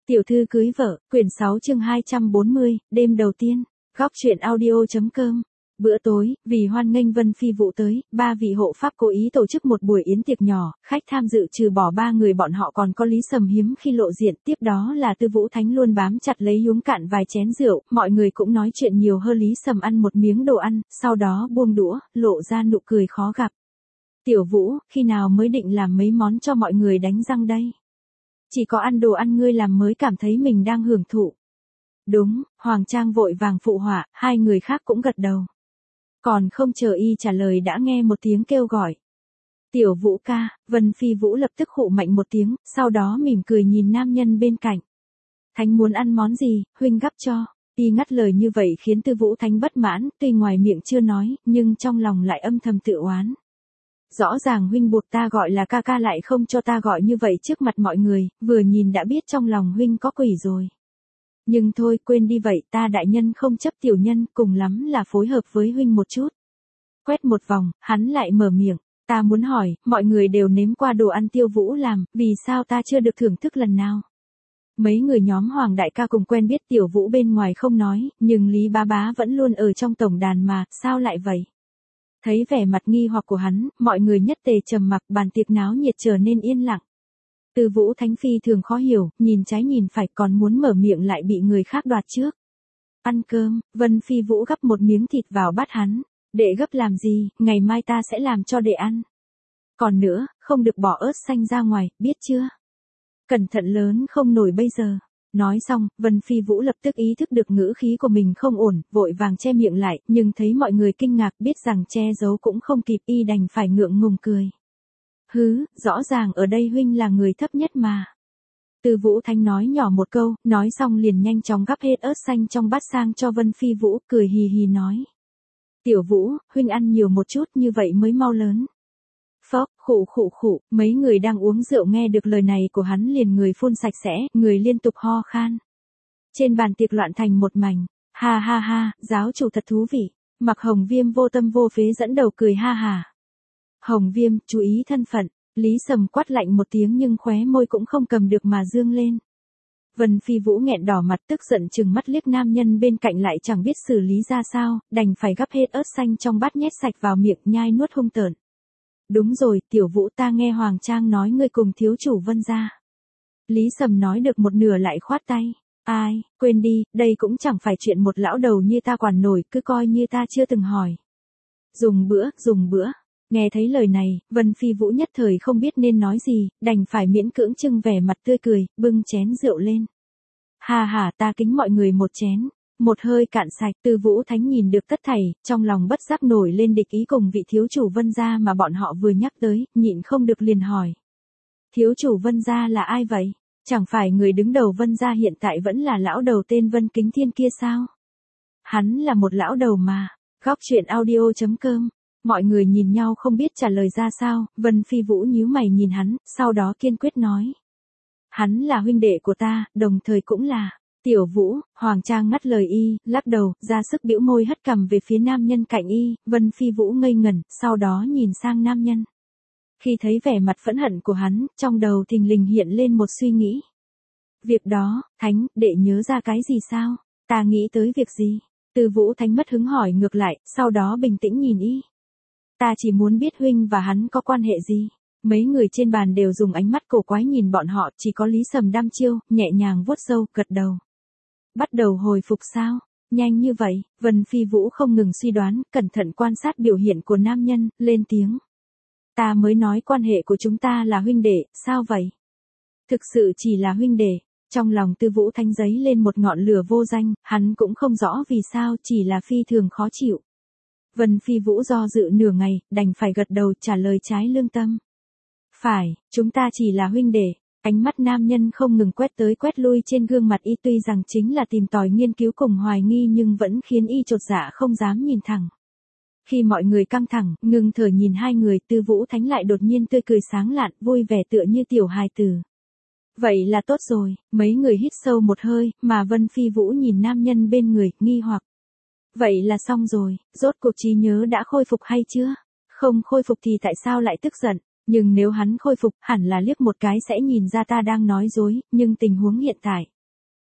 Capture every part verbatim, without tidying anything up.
Tiểu thư cưới vợ, quyển sáu chương hai trăm bốn mươi, đêm đầu tiên, góc truyện audio.com. Bữa tối, vì hoan nghênh Vân Phi Vũ tới, ba vị hộ pháp cố ý tổ chức một buổi yến tiệc nhỏ, khách tham dự trừ bỏ ba người bọn họ còn có Lý Sầm hiếm khi lộ diện, tiếp đó là Tư Vũ Thánh luôn bám chặt lấy uống cạn vài chén rượu, mọi người cũng nói chuyện nhiều hơn. Lý Sầm ăn một miếng đồ ăn, sau đó buông đũa, lộ ra nụ cười khó gặp. Tiểu Vũ, khi nào mới định làm mấy món cho mọi người đánh răng đây? Chỉ có ăn đồ ăn ngươi làm mới cảm thấy mình đang hưởng thụ. Đúng, Hoàng Trang vội vàng phụ họa, hai người khác cũng gật đầu. Còn không chờ y trả lời đã nghe một tiếng kêu gọi. Tiểu Vũ ca, Vân Phi Vũ lập tức khụ mạnh một tiếng, sau đó mỉm cười nhìn nam nhân bên cạnh. Thánh muốn ăn món gì, huynh gắp cho. Y ngắt lời như vậy khiến Tư Vũ Thánh bất mãn, tuy ngoài miệng chưa nói, nhưng trong lòng lại âm thầm tự oán. Rõ ràng huynh buộc ta gọi là ca ca lại không cho ta gọi như vậy trước mặt mọi người, vừa nhìn đã biết trong lòng huynh có quỷ rồi. Nhưng thôi, quên đi vậy, ta đại nhân không chấp tiểu nhân, cùng lắm là phối hợp với huynh một chút. Quét một vòng, hắn lại mở miệng, ta muốn hỏi, mọi người đều nếm qua đồ ăn Tiêu Vũ làm, vì sao ta chưa được thưởng thức lần nào? Mấy người nhóm Hoàng đại ca cùng quen biết Tiểu Vũ bên ngoài không nói, nhưng Lý Bá Bá vẫn luôn ở trong tổng đàn mà, sao lại vậy? Thấy vẻ mặt nghi hoặc của hắn, mọi người nhất tề trầm mặc, bàn tiệc náo nhiệt trở nên yên lặng. Tư Vũ Thánh phi thường khó hiểu, nhìn trái nhìn phải còn muốn mở miệng lại bị người khác đoạt trước. Ăn cơm, Vân Phi Vũ gắp một miếng thịt vào bát hắn. Đệ gấp làm gì, ngày mai ta sẽ làm cho đệ ăn. Còn nữa, không được bỏ ớt xanh ra ngoài, biết chưa? Cẩn thận lớn không nổi bây giờ. Nói xong, Vân Phi Vũ lập tức ý thức được ngữ khí của mình không ổn, vội vàng che miệng lại, nhưng thấy mọi người kinh ngạc biết rằng che giấu cũng không kịp, y đành phải ngượng ngùng cười. Hứ, rõ ràng ở đây huynh là người thấp nhất mà. Tư Vũ Thánh nói nhỏ một câu, nói xong liền nhanh chóng gắp hết ớt xanh trong bát sang cho Vân Phi Vũ, cười hì hì nói. Tiểu Vũ, huynh ăn nhiều một chút như vậy mới mau lớn. Phốc, khụ khụ khụ, mấy người đang uống rượu nghe được lời này của hắn liền người phun sạch sẽ, người liên tục ho khan. Trên bàn tiệc loạn thành một mảnh, ha ha ha, giáo chủ thật thú vị. Mặc Hồng Viêm vô tâm vô phế dẫn đầu cười ha hà. Hồng Viêm, chú ý thân phận, Lý Sầm quát lạnh một tiếng nhưng khóe môi cũng không cầm được mà dương lên. Vân Phi Vũ nghẹn đỏ mặt tức giận trừng mắt liếc nam nhân bên cạnh lại chẳng biết xử lý ra sao, đành phải gắp hết ớt xanh trong bát nhét sạch vào miệng nhai nuốt hung tợn. Đúng rồi, Tiểu Vũ ta nghe Hoàng Trang nói ngươi cùng thiếu chủ Vân gia. Lý Sầm nói được một nửa lại khoát tay. Ai, quên đi, đây cũng chẳng phải chuyện một lão đầu như ta quản nổi, cứ coi như ta chưa từng hỏi. Dùng bữa, dùng bữa. Nghe thấy lời này, Vân Phi Vũ nhất thời không biết nên nói gì, đành phải miễn cưỡng trưng vẻ mặt tươi cười, bưng chén rượu lên. Hà hà, ta kính mọi người một chén. Một hơi cạn sạch, Tư Vũ Thánh nhìn được tất thảy, trong lòng bất giác nổi lên địch ý cùng vị thiếu chủ Vân gia mà bọn họ vừa nhắc tới, nhịn không được liền hỏi. Thiếu chủ Vân gia là ai vậy? Chẳng phải người đứng đầu Vân gia hiện tại vẫn là lão đầu tên Vân Kính Thiên kia sao? Hắn là một lão đầu mà. Góc truyện audio.com. Mọi người nhìn nhau không biết trả lời ra sao, Vân Phi Vũ nhíu mày nhìn hắn, sau đó kiên quyết nói. Hắn là huynh đệ của ta, đồng thời cũng là. Tiểu Vũ, Hoàng Trang ngắt lời y, lắc đầu, ra sức bĩu môi hất cằm về phía nam nhân cạnh y, Vân Phi Vũ ngây ngẩn, sau đó nhìn sang nam nhân. Khi thấy vẻ mặt phẫn hận của hắn, trong đầu thình lình hiện lên một suy nghĩ. Việc đó, Thánh, đệ nhớ ra cái gì sao? Ta nghĩ tới việc gì? Tư Vũ Thánh mất hứng hỏi ngược lại, sau đó bình tĩnh nhìn y. Ta chỉ muốn biết huynh và hắn có quan hệ gì? Mấy người trên bàn đều dùng ánh mắt cổ quái nhìn bọn họ, chỉ có Lý Sầm đăm chiêu, nhẹ nhàng vuốt râu, gật đầu. Bắt đầu hồi phục sao? Nhanh như vậy, Vân Phi Vũ không ngừng suy đoán, cẩn thận quan sát biểu hiện của nam nhân, lên tiếng. Ta mới nói quan hệ của chúng ta là huynh đệ, sao vậy? Thực sự chỉ là huynh đệ. Trong lòng Tư Vũ Thánh giấy lên một ngọn lửa vô danh, hắn cũng không rõ vì sao, chỉ là phi thường khó chịu. Vân Phi Vũ do dự nửa ngày, đành phải gật đầu trả lời trái lương tâm. Phải, chúng ta chỉ là huynh đệ. Ánh mắt nam nhân không ngừng quét tới quét lui trên gương mặt y tuy rằng chính là tìm tòi nghiên cứu cùng hoài nghi nhưng vẫn khiến y chột dạ không dám nhìn thẳng. Khi mọi người căng thẳng, ngừng thở nhìn hai người, Tư Vũ Thánh lại đột nhiên tươi cười sáng lạn, vui vẻ tựa như tiểu hài tử. Vậy là tốt rồi, mấy người hít sâu một hơi, mà Vân Phi Vũ nhìn nam nhân bên người, nghi hoặc. Vậy là xong rồi, rốt cuộc trí nhớ đã khôi phục hay chưa? Không khôi phục thì tại sao lại tức giận? Nhưng nếu hắn khôi phục, hẳn là liếc một cái sẽ nhìn ra ta đang nói dối, nhưng tình huống hiện tại,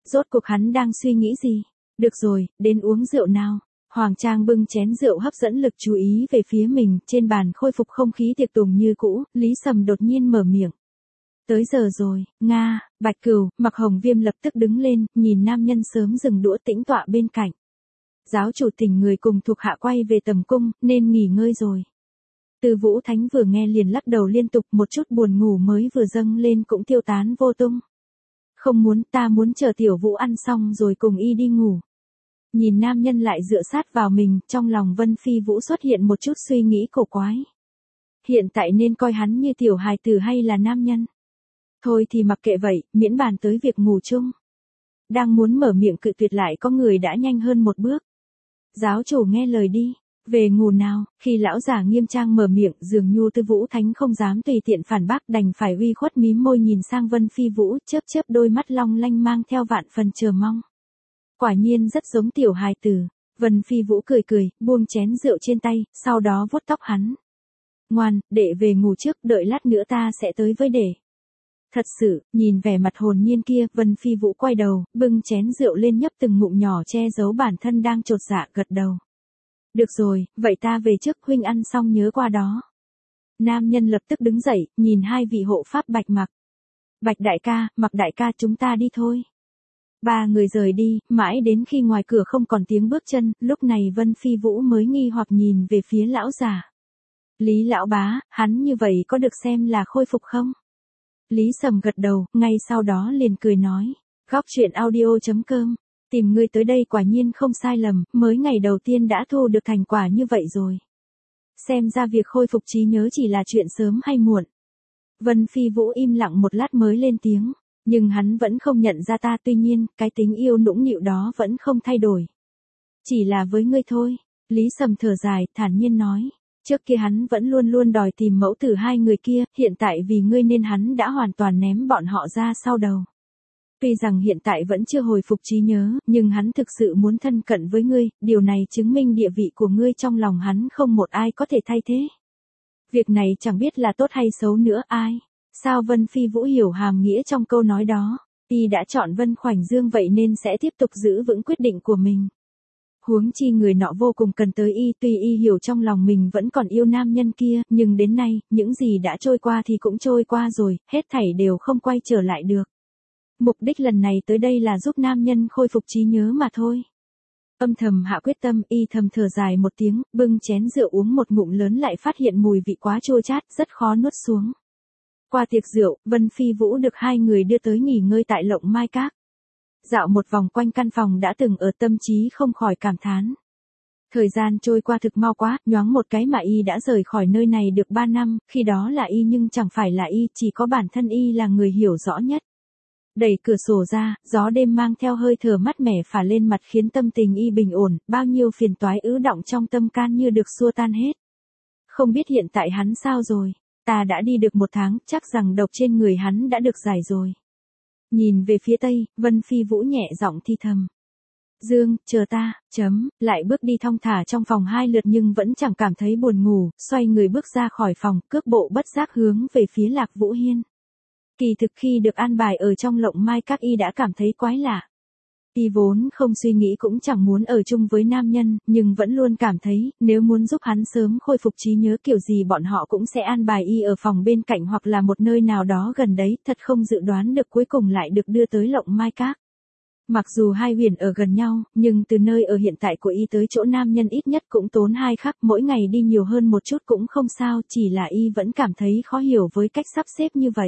Rốt cuộc hắn đang suy nghĩ gì? Được rồi, đến uống rượu nào. Hoàng Trang bưng chén rượu hấp dẫn lực chú ý về phía mình, trên bàn khôi phục không khí tiệc tùng như cũ, Lý Sầm đột nhiên mở miệng. Tới giờ rồi, Nga, Bạch Cửu, Mặc Hồng Viêm lập tức đứng lên, nhìn nam nhân sớm dừng đũa tĩnh tọa bên cạnh. Giáo chủ tỉnh người cùng thuộc hạ quay về tầm cung, nên nghỉ ngơi rồi. Từ Vũ Thánh vừa nghe liền lắc đầu liên tục, một chút buồn ngủ mới vừa dâng lên cũng tiêu tán vô tung. Không muốn, ta muốn chờ Tiểu Vũ ăn xong rồi cùng y đi ngủ. Nhìn nam nhân lại dựa sát vào mình, trong lòng Vân Phi Vũ xuất hiện một chút suy nghĩ cổ quái. Hiện tại nên coi hắn như tiểu hài tử hay là nam nhân? Thôi thì mặc kệ vậy, miễn bàn tới việc ngủ chung. Đang muốn mở miệng cự tuyệt lại có người đã nhanh hơn một bước. Giáo chủ nghe lời đi, về ngủ nào. Khi lão giả nghiêm trang mở miệng, dường như Tư Vũ Thánh không dám tùy tiện phản bác, đành phải uy khuất mím môi nhìn sang Vân Phi Vũ, chớp chớp đôi mắt long lanh mang theo vạn phần chờ mong. Quả nhiên rất giống tiểu hài tử. Vân Phi Vũ cười cười, buông chén rượu trên tay, sau đó vuốt tóc hắn. Ngoan, đệ về ngủ trước, đợi lát nữa ta sẽ tới với đệ. Thật sự, nhìn vẻ mặt hồn nhiên kia, Vân Phi Vũ quay đầu, bưng chén rượu lên nhấp từng ngụm nhỏ che giấu bản thân đang chột dạ, gật đầu. Được rồi, vậy ta về trước, huynh ăn xong nhớ qua đó. Nam nhân lập tức đứng dậy, nhìn hai vị hộ pháp Bạch Mặc. Bạch đại ca, Mặc đại ca, chúng ta đi thôi. Ba người rời đi, mãi đến khi ngoài cửa không còn tiếng bước chân, lúc này Vân Phi Vũ mới nghi hoặc nhìn về phía lão già. Lý lão bá, hắn như vậy có được xem là khôi phục không? Lý Sầm gật đầu, ngay sau đó liền cười nói. Góc truyện audio chấm com, tìm ngươi tới đây quả nhiên không sai lầm, mới ngày đầu tiên đã thu được thành quả như vậy rồi. Xem ra việc khôi phục trí nhớ chỉ là chuyện sớm hay muộn. Vân Phi Vũ im lặng một lát mới lên tiếng. Nhưng hắn vẫn không nhận ra ta, tuy nhiên, cái tính yêu nũng nịu đó vẫn không thay đổi. Chỉ là với ngươi thôi. Lý Sầm thở dài, thản nhiên nói. Trước kia hắn vẫn luôn luôn đòi tìm mẫu tử hai người kia, hiện tại vì ngươi nên hắn đã hoàn toàn ném bọn họ ra sau đầu. Tuy rằng hiện tại vẫn chưa hồi phục trí nhớ, nhưng hắn thực sự muốn thân cận với ngươi, điều này chứng minh địa vị của ngươi trong lòng hắn không một ai có thể thay thế. Việc này chẳng biết là tốt hay xấu nữa, ai? Sao Vân Phi Vũ hiểu hàm nghĩa trong câu nói đó? Y đã chọn Vân Khoảnh Dương vậy nên sẽ tiếp tục giữ vững quyết định của mình. Huống chi người nọ vô cùng cần tới y, tuy y hiểu trong lòng mình vẫn còn yêu nam nhân kia, nhưng đến nay, những gì đã trôi qua thì cũng trôi qua rồi, hết thảy đều không quay trở lại được. Mục đích lần này tới đây là giúp nam nhân khôi phục trí nhớ mà thôi. Âm thầm hạ quyết tâm, y thầm thở dài một tiếng, bưng chén rượu uống một ngụm lớn lại phát hiện mùi vị quá chua chát, rất khó nuốt xuống. Qua tiệc rượu, Vân Phi Vũ được hai người đưa tới nghỉ ngơi tại Lộng Mai Các. Dạo một vòng quanh căn phòng đã từng ở, tâm trí không khỏi cảm thán. Thời gian trôi qua thực mau quá, nhoáng một cái mà y đã rời khỏi nơi này được ba năm, khi đó là y nhưng chẳng phải là y, chỉ có bản thân y là người hiểu rõ nhất. Đẩy cửa sổ ra, gió đêm mang theo hơi thở mát mẻ phả lên mặt khiến tâm tình y bình ổn, bao nhiêu phiền toái ứ đọng trong tâm can như được xua tan hết. Không biết hiện tại hắn sao rồi? Ta đã đi được một tháng, chắc rằng độc trên người hắn đã được giải rồi. Nhìn về phía tây, Vân Phi Vũ nhẹ giọng thi thầm. Dương, chờ ta, chấm, lại bước đi thong thả trong phòng hai lượt nhưng vẫn chẳng cảm thấy buồn ngủ, xoay người bước ra khỏi phòng, cước bộ bất giác hướng về phía Lạc Vũ Hiên. Kỳ thực khi được an bài ở trong Lộng Mai Các y đã cảm thấy quái lạ. Y vốn không suy nghĩ cũng chẳng muốn ở chung với nam nhân, nhưng vẫn luôn cảm thấy, nếu muốn giúp hắn sớm khôi phục trí nhớ kiểu gì bọn họ cũng sẽ an bài y ở phòng bên cạnh hoặc là một nơi nào đó gần đấy, thật không dự đoán được cuối cùng lại được đưa tới Lộng Mai Các. Mặc dù hai huyền ở gần nhau, nhưng từ nơi ở hiện tại của y tới chỗ nam nhân ít nhất cũng tốn hai khắc, mỗi ngày đi nhiều hơn một chút cũng không sao, chỉ là y vẫn cảm thấy khó hiểu với cách sắp xếp như vậy.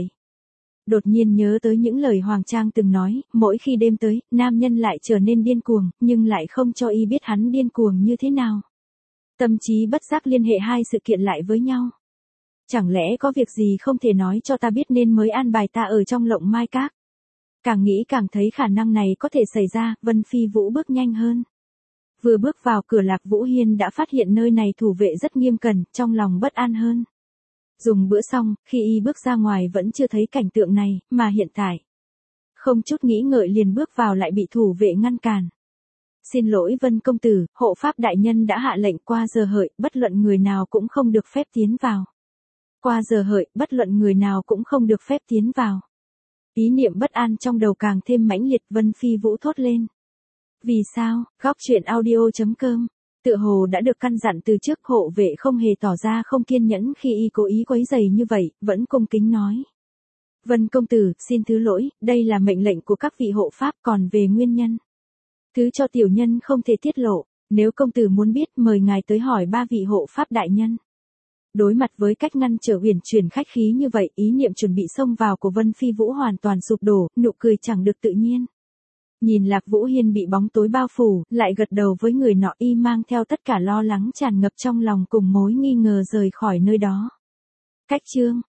Đột nhiên nhớ tới những lời Hoàng Trang từng nói, mỗi khi đêm tới, nam nhân lại trở nên điên cuồng, nhưng lại không cho y biết hắn điên cuồng như thế nào. Tâm trí bất giác liên hệ hai sự kiện lại với nhau. Chẳng lẽ có việc gì không thể nói cho ta biết nên mới an bài ta ở trong Lộng Mai Các? Càng nghĩ càng thấy khả năng này có thể xảy ra, Vân Phi Vũ bước nhanh hơn. Vừa bước vào cửa Lạc Vũ Hiên đã phát hiện nơi này thủ vệ rất nghiêm cẩn, trong lòng bất an hơn. Dùng bữa xong, khi y bước ra ngoài vẫn chưa thấy cảnh tượng này, mà hiện tại. Không chút nghĩ ngợi liền bước vào lại bị thủ vệ ngăn cản. Xin lỗi Vân công tử, hộ pháp đại nhân đã hạ lệnh qua giờ hợi, bất luận người nào cũng không được phép tiến vào. Qua giờ hợi, bất luận người nào cũng không được phép tiến vào. Ý niệm bất an trong đầu càng thêm mãnh liệt, Vân Phi Vũ thốt lên. Vì sao? Góc truyện audio.com. Tựa hồ đã được căn dặn từ trước, hộ vệ không hề tỏ ra không kiên nhẫn khi y cố ý quấy rầy như vậy, vẫn cung kính nói. Vân công tử, xin thứ lỗi, đây là mệnh lệnh của các vị hộ pháp, còn về nguyên nhân. Thứ cho tiểu nhân không thể tiết lộ, nếu công tử muốn biết mời ngài tới hỏi ba vị hộ pháp đại nhân. Đối mặt với cách ngăn trở uyển chuyển khách khí như vậy, ý niệm chuẩn bị xông vào của Vân Phi Vũ hoàn toàn sụp đổ, nụ cười chẳng được tự nhiên. Nhìn Lạc Vũ Hiên bị bóng tối bao phủ, lại gật đầu với người nọ, y mang theo tất cả lo lắng tràn ngập trong lòng cùng mối nghi ngờ rời khỏi nơi đó. Cách chương